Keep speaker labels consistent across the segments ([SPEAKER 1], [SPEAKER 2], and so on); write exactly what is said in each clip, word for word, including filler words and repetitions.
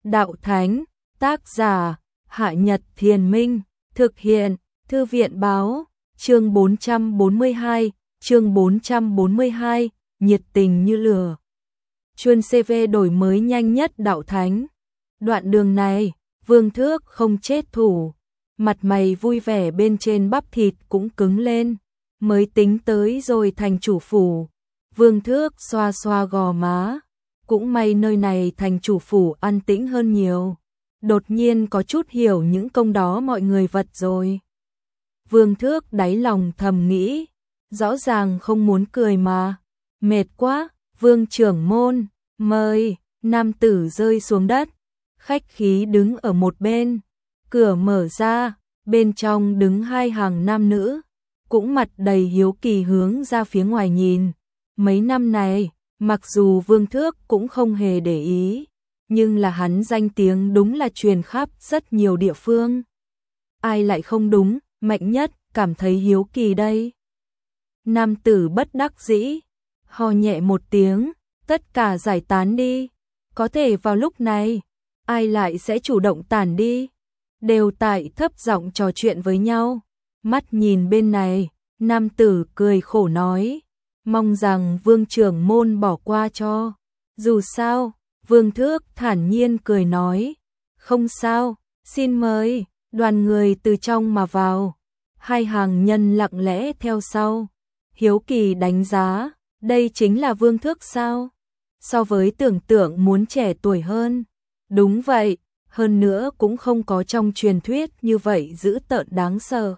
[SPEAKER 1] Đạo Thánh, tác giả, Hạ Nhật Thiền Minh, thực hiện, Thư viện báo, chương bốn trăm bốn mươi hai, chương bốn trăm bốn mươi hai, nhiệt tình như lửa. Chuân xê vê đổi mới nhanh nhất Đạo Thánh. Đoạn đường này, Vương Thước không chết thủ, mặt mày vui vẻ bên trên bắp thịt cũng cứng lên, mới tính tới rồi thành chủ phủ. Vương Thước xoa xoa gò má, cũng may nơi này thành chủ phủ an tĩnh hơn nhiều, đột nhiên có chút hiểu những công đó mọi người vật rồi. Vương Thước đáy lòng thầm nghĩ, rõ ràng không muốn cười mà, mệt quá. Vương trưởng môn, mời. Nam tử rơi xuống đất, khách khí đứng ở một bên, cửa mở ra, bên trong đứng hai hàng nam nữ, cũng mặt đầy hiếu kỳ hướng ra phía ngoài nhìn. Mấy năm này, mặc dù Vương Thước cũng không hề để ý, nhưng là hắn danh tiếng đúng là truyền khắp rất nhiều địa phương. Ai lại không đúng, Mạnh Nhất cảm thấy hiếu kỳ đây. Nam tử bất đắc dĩ, ho nhẹ một tiếng, tất cả giải tán đi. Có thể vào lúc này, ai lại sẽ chủ động tản đi, đều tại thấp giọng trò chuyện với nhau. Mắt nhìn bên này, nam tử cười khổ nói, mong rằng Vương trưởng môn bỏ qua cho. Dù sao, Vương Thước thản nhiên cười nói, không sao, xin mời. Đoàn người từ trong mà vào, hai hàng nhân lặng lẽ theo sau, hiếu kỳ đánh giá, đây chính là Vương Thước sao? So với tưởng tượng muốn trẻ tuổi hơn. Đúng vậy, hơn nữa cũng không có trong truyền thuyết như vậy dữ tợn đáng sợ.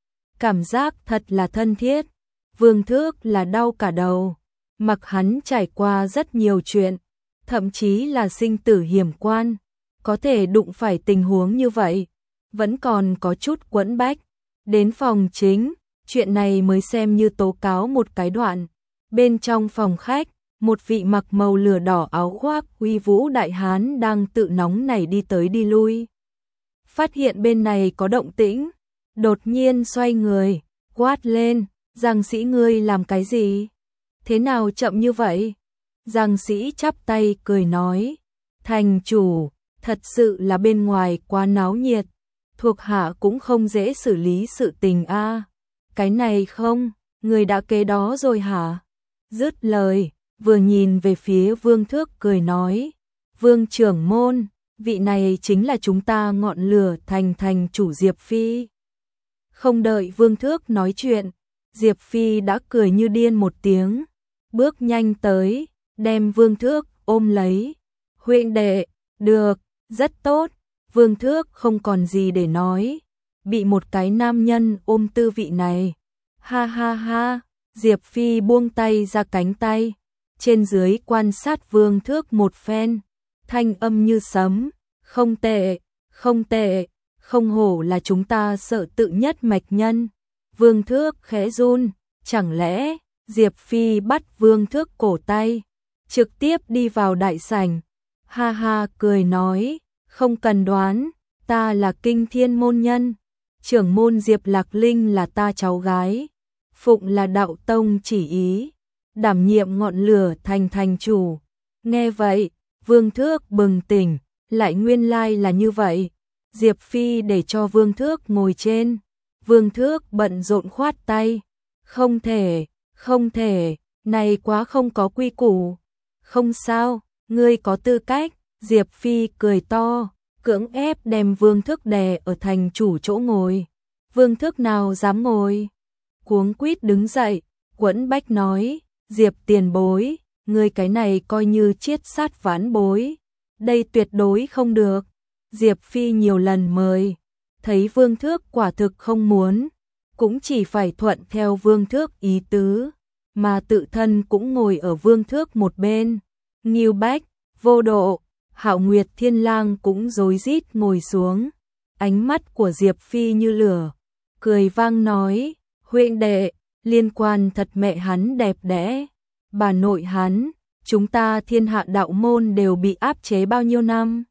[SPEAKER 1] Cảm giác thật là thân thiết. Vương Thước là đau cả đầu, mặc hắn trải qua rất nhiều chuyện, thậm chí là sinh tử hiểm quan, có thể đụng phải tình huống như vậy, vẫn còn có chút quẫn bách. Đến phòng chính, chuyện này mới xem như tố cáo một cái đoạn. Bên trong phòng khách, một vị mặc màu lửa đỏ áo khoác uy vũ đại hán đang tự nóng nảy đi tới đi lui. Phát hiện bên này có động tĩnh, đột nhiên xoay người, quát lên, Giang Sĩ ngươi làm cái gì? Thế nào chậm như vậy? Giang Sĩ chắp tay cười nói, thành chủ, thật sự là bên ngoài quá náo nhiệt, thuộc hạ cũng không dễ xử lý sự tình a. À. Cái này không, người đã kế đó rồi hả? Dứt lời, vừa nhìn về phía Vương Thước cười nói, Vương trưởng môn, vị này chính là chúng ta ngọn lửa thành thành chủ Diệp Phi. Không đợi Vương Thước nói chuyện, Diệp Phi đã cười như điên một tiếng, bước nhanh tới, đem Vương Thước ôm lấy. Huynh đệ, được, rất tốt. Vương Thước không còn gì để nói, bị một cái nam nhân ôm tư vị này. Ha ha ha, Diệp Phi buông tay ra cánh tay, trên dưới quan sát Vương Thước một phen, thanh âm như sấm, không tệ, không tệ, không hổ là chúng ta sợ tự nhất mạch nhân. Vương Thước khẽ run, chẳng lẽ, Diệp Phi bắt Vương Thước cổ tay, trực tiếp đi vào đại sảnh. Ha ha cười nói, không cần đoán, ta là Kinh Thiên môn nhân, trưởng môn Diệp Lạc Linh là ta cháu gái, phụng là đạo tông chỉ ý, đảm nhiệm ngọn lửa thành thành chủ. Nghe vậy, Vương Thước bừng tỉnh, lại nguyên lai là như vậy. Diệp Phi để cho Vương Thước ngồi trên, Vương Thước bận rộn khoát tay, không thể, không thể, này quá không có quy củ. Không sao, ngươi có tư cách. Diệp Phi cười to, cưỡng ép đem Vương Thước đè ở thành chủ chỗ ngồi. Vương Thước nào dám ngồi, cuống quýt đứng dậy, quẫn bách nói, Diệp tiền bối, ngươi cái này coi như chiết sát vãn bối, đây tuyệt đối không được. Diệp Phi nhiều lần mời, thấy Vương Thước quả thực không muốn, cũng chỉ phải thuận theo Vương Thước ý tứ, mà tự thân cũng ngồi ở Vương Thước một bên. Ngưu Bách, Vô Độ, Hạo Nguyệt Thiên Lang cũng rối rít ngồi xuống, ánh mắt của Diệp Phi như lửa, cười vang nói, huynh đệ, liên quan thật mẹ hắn đẹp đẽ, bà nội hắn, chúng ta Thiên Hạ đạo môn đều bị áp chế bao nhiêu năm.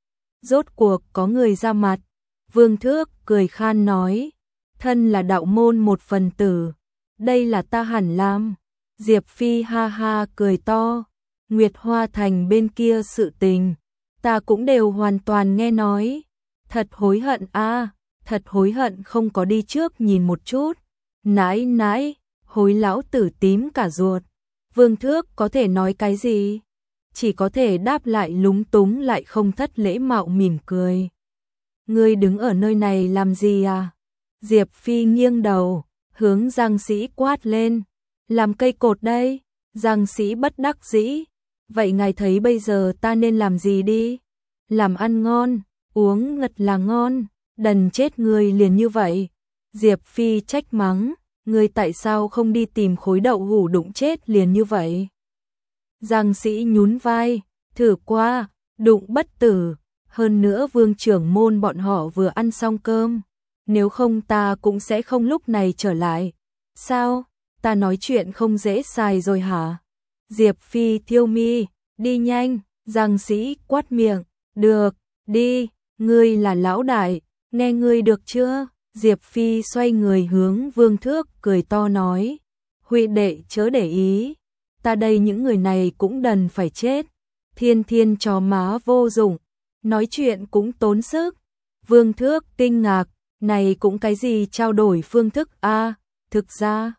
[SPEAKER 1] Rốt cuộc có người ra mặt. Vương Thước cười khan nói, thân là đạo môn một phần tử, đây là ta hẳn làm. Diệp Phi ha ha cười to, Nguyệt Hoa Thành bên kia sự tình, ta cũng đều hoàn toàn nghe nói. Thật hối hận a, thật hối hận không có đi trước nhìn một chút. Nãi nãi, hối lão tử tím cả ruột. Vương Thước có thể nói cái gì? Chỉ có thể đáp lại lúng túng lại không thất lễ mạo mỉm cười. Ngươi đứng ở nơi này làm gì à? Diệp Phi nghiêng đầu, hướng Giang Sĩ quát lên. Làm cây cột đây. Giang Sĩ bất đắc dĩ. Vậy ngài thấy bây giờ ta nên làm gì đi? Làm ăn ngon, uống ngật là ngon, đần chết người liền như vậy. Diệp Phi trách mắng, ngươi tại sao không đi tìm khối đậu hủ đụng chết liền như vậy? Giang Sĩ nhún vai, thử qua, đụng bất tử, hơn nữa Vương trưởng môn bọn họ vừa ăn xong cơm, nếu không ta cũng sẽ không lúc này trở lại. Sao? Ta nói chuyện không dễ xài rồi hả? Diệp Phi thiêu mi, đi nhanh. Giang Sĩ quát miệng, được, đi, ngươi là lão đại, nghe ngươi được chưa? Diệp Phi xoay người hướng Vương Thước cười to nói, huynh đệ chớ để ý, ta đây những người này cũng đần phải chết, thiên thiên chó má vô dụng, nói chuyện cũng tốn sức. Vương Thước kinh ngạc, này cũng cái gì trao đổi phương thức a? À, thực ra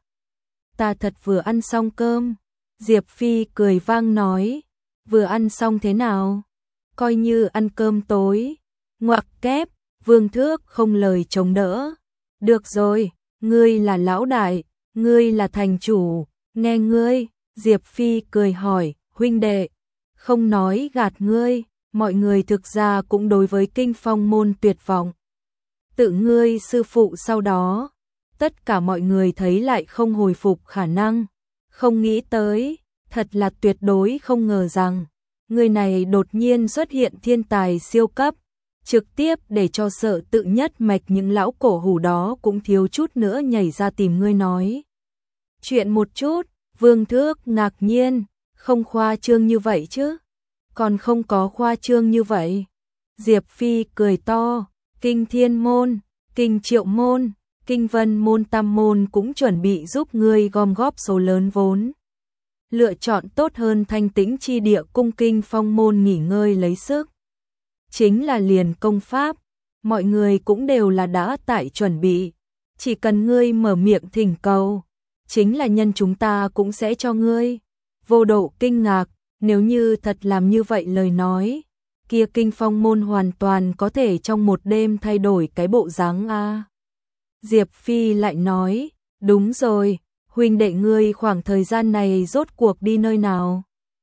[SPEAKER 1] ta thật vừa ăn xong cơm. Diệp Phi cười vang nói, vừa ăn xong thế nào? Coi như ăn cơm tối. Ngoặc kép, Vương Thước không lời chống đỡ. Được rồi, ngươi là lão đại, ngươi là thành chủ, nghe ngươi. Diệp Phi cười hỏi, huynh đệ, không nói gạt ngươi, mọi người thực ra cũng đối với Kinh Phong môn tuyệt vọng. Tự ngươi sư phụ sau đó, tất cả mọi người thấy lại không hồi phục khả năng, không nghĩ tới, thật là tuyệt đối không ngờ rằng, người này đột nhiên xuất hiện thiên tài siêu cấp, trực tiếp để cho sợ tự nhất mạch những lão cổ hủ đó cũng thiếu chút nữa nhảy ra tìm ngươi nói chuyện một chút. Vương Thước ngạc nhiên, không khoa trương như vậy chứ? Còn không có khoa trương như vậy. Diệp Phi cười to, Kinh Thiên môn, Kinh Triệu môn, Kinh Vân môn tam môn cũng chuẩn bị giúp ngươi gom góp số lớn vốn. Lựa chọn tốt hơn thanh tĩnh chi địa cung Kinh Phong môn nghỉ ngơi lấy sức. Chính là liền công pháp, mọi người cũng đều là đã tại chuẩn bị. Chỉ cần ngươi mở miệng thỉnh cầu, chính là nhân chúng ta cũng sẽ cho ngươi. Vô Độ kinh ngạc, nếu như thật làm như vậy lời nói, kia Kinh Phong môn hoàn toàn có thể trong một đêm thay đổi cái bộ dáng a. Diệp Phi lại nói, đúng rồi, huynh đệ ngươi khoảng thời gian này rốt cuộc đi nơi nào?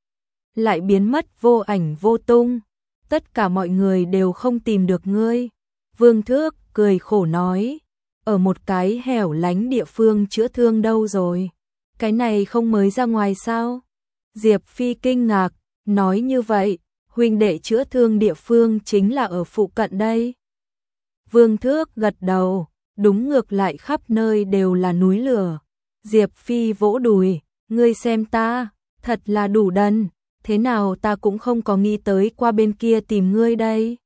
[SPEAKER 1] Lại biến mất vô ảnh vô tung, tất cả mọi người đều không tìm được ngươi. Vương Thước cười khổ nói, ở một cái hẻo lánh địa phương chữa thương đâu rồi? Cái này không mới ra ngoài sao? Diệp Phi kinh ngạc, nói như vậy, huynh đệ chữa thương địa phương chính là ở phụ cận đây. Vương Thước gật đầu, đúng ngược lại khắp nơi đều là núi lửa. Diệp Phi vỗ đùi, ngươi xem ta, thật là đủ đần, thế nào ta cũng không có nghĩ tới qua bên kia tìm ngươi đây.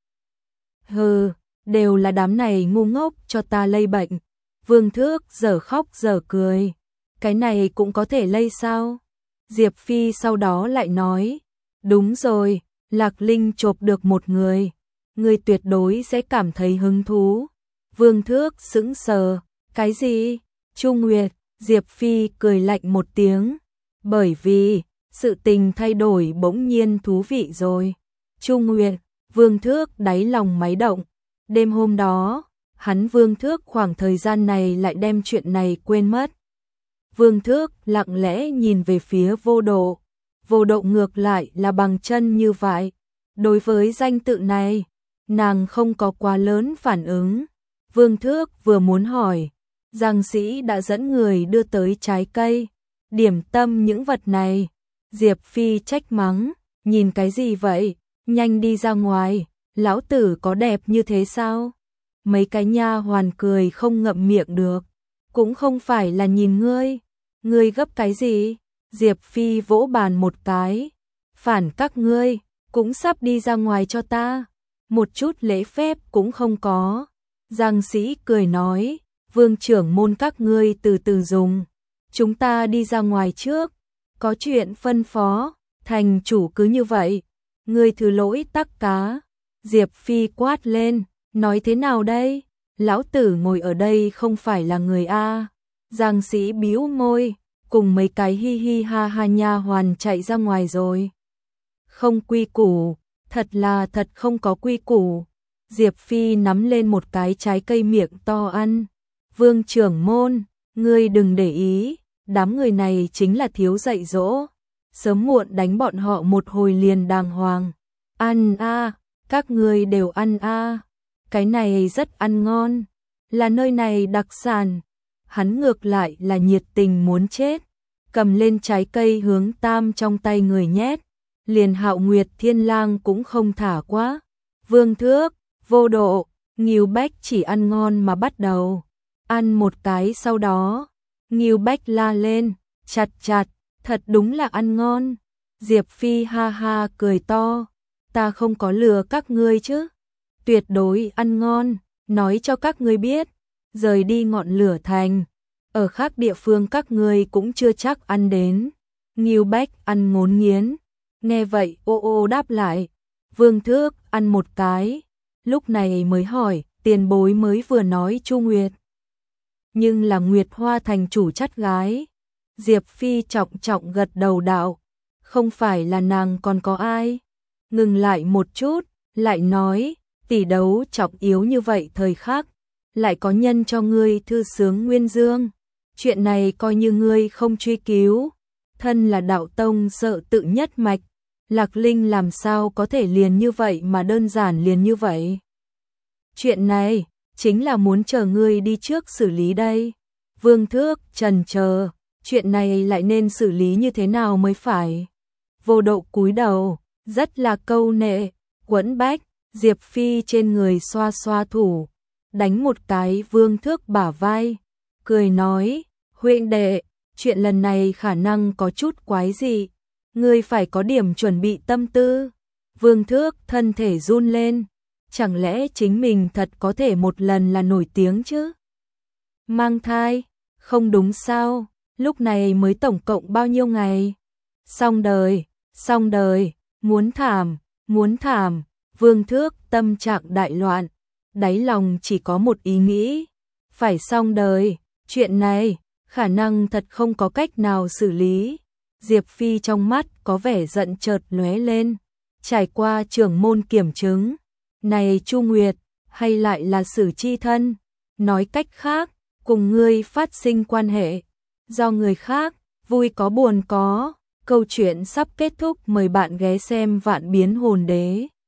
[SPEAKER 1] Hừ, đều là đám này ngu ngốc cho ta lây bệnh. Vương Thước giờ khóc giờ cười, cái này cũng có thể lây sao? Diệp Phi sau đó lại nói, đúng rồi, Lạc Linh chộp được một người, ngươi tuyệt đối sẽ cảm thấy hứng thú. Vương Thước sững sờ, cái gì? Trung Nguyệt. Diệp Phi cười lạnh một tiếng, bởi vì sự tình thay đổi bỗng nhiên thú vị rồi. Trung Nguyệt. Vương Thước đáy lòng máy động. Đêm hôm đó, hắn Vương Thước khoảng thời gian này lại đem chuyện này quên mất. Vương Thước lặng lẽ nhìn về phía Vô Độ. Vô Độ ngược lại là bằng chân như vậy. Đối với danh tự này, nàng không có quá lớn phản ứng. Vương Thước vừa muốn hỏi, Giang Sĩ đã dẫn người đưa tới trái cây, điểm tâm những vật này. Diệp Phi trách mắng, nhìn cái gì vậy, nhanh đi ra ngoài, lão tử có đẹp như thế sao? Mấy cái nha hoàn cười không ngậm miệng được, cũng không phải là nhìn ngươi, ngươi gấp cái gì? Diệp Phi vỗ bàn một cái, phản các ngươi, cũng sắp đi ra ngoài cho ta, một chút lễ phép cũng không có. Giang Sĩ cười nói, Vương trưởng môn các ngươi từ từ dùng, chúng ta đi ra ngoài trước, có chuyện phân phó. Thành chủ cứ như vậy, Ngươi thứ lỗi tắc cá. Diệp Phi quát lên, nói thế nào đây? Lão tử ngồi ở đây không phải là người a. Giang Sĩ bĩu môi, cùng mấy cái hi hi ha ha nha hoàn chạy ra ngoài rồi. Không quy củ, thật là thật không có quy củ. Diệp Phi nắm lên một cái trái cây miệng to ăn. Vương trưởng môn, ngươi đừng để ý, đám người này chính là thiếu dạy dỗ. Sớm muộn đánh bọn họ một hồi liền đàng hoàng. Ăn a, các ngươi đều ăn a. Cái này rất ăn ngon, là nơi này đặc sản. Hắn ngược lại là nhiệt tình muốn chết, cầm lên trái cây hướng tam trong tay người nhét. Liền Hạo Nguyệt Thiên Lang cũng không thả quá. Vương Thước, Vô Độ, Ngưu Bách chỉ ăn ngon mà bắt đầu. Ăn một cái sau đó, Ngưu Bách la lên, chặt chặt, thật đúng là ăn ngon. Diệp Phi ha ha cười to, ta không có lừa các ngươi chứ. Tuyệt đối ăn ngon, nói cho các ngươi biết, rời đi ngọn lửa thành. Ở khác địa phương các ngươi cũng chưa chắc ăn đến. Ngưu Bách ăn ngốn nghiến. Nghe vậy ô ô đáp lại. Vương Thước ăn một cái. Lúc này mới hỏi, tiền bối mới vừa nói Chu Nguyệt. Nhưng là Nguyệt Hoa thành chủ chắt gái. Diệp Phi trọng trọng gật đầu đạo. Không phải là nàng còn có ai. Ngừng lại một chút, lại nói, tỷ đấu trọng yếu như vậy thời khắc. Lại có nhân cho ngươi thư sướng Nguyên Dương. Chuyện này coi như ngươi không truy cứu. Thân là đạo tông sợ tự nhất mạch. Lạc Linh làm sao có thể liền như vậy mà đơn giản liền như vậy. Chuyện này, chính là muốn chờ ngươi đi trước xử lý đây. Vương Thước trần chờ, chuyện này lại nên xử lý như thế nào mới phải. Vô Độ cúi đầu, rất là câu nệ, Quẫn Bách, Diệp Phi trên người xoa xoa thủ, đánh một cái Vương Thước bả vai, cười nói, huynh đệ, chuyện lần này khả năng có chút quái dị, ngươi phải có điểm chuẩn bị tâm tư. Vương Thước thân thể run lên, chẳng lẽ chính mình thật có thể một lần là nổi tiếng chứ? Mang thai, không đúng sao, lúc này mới tổng cộng bao nhiêu ngày? Xong đời, xong đời, muốn thảm, muốn thảm. Vương Thước tâm trạng đại loạn, đáy lòng chỉ có một ý nghĩ, phải xong đời, chuyện này khả năng thật không có cách nào xử lý. Diệp Phi trong mắt có vẻ giận chợt lóe lên, trải qua trưởng môn kiểm chứng, này Chu Nguyệt, hay lại là Sử chi thân, nói cách khác, cùng ngươi phát sinh quan hệ, do người khác, vui có buồn có. Câu chuyện sắp kết thúc, mời bạn ghé xem Vạn Biến Hồn Đế.